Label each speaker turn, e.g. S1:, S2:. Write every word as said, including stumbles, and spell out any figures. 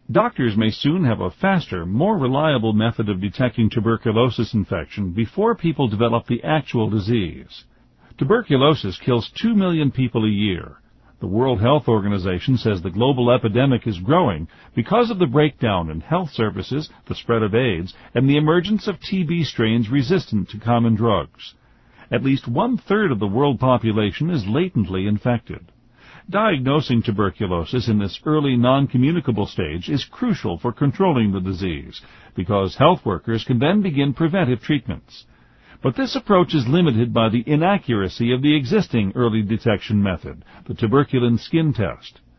S1: Doctors may soon have a faster, more reliable method of detecting tuberculosis infection before people develop the actual disease. Tuberculosis kills two million people a year. The World Health Organization says the global epidemic is growing because of the breakdown in health services, the spread of AIDS, and the emergence of T B strains resistant to common drugs. At least one-third of the world population is latently infected. Diagnosing tuberculosis in this early non-communicable stage is crucial for controlling the disease, because health workers can then begin preventive treatments. But this approach is limited by the inaccuracy of the existing early detection method, the tuberculin skin test.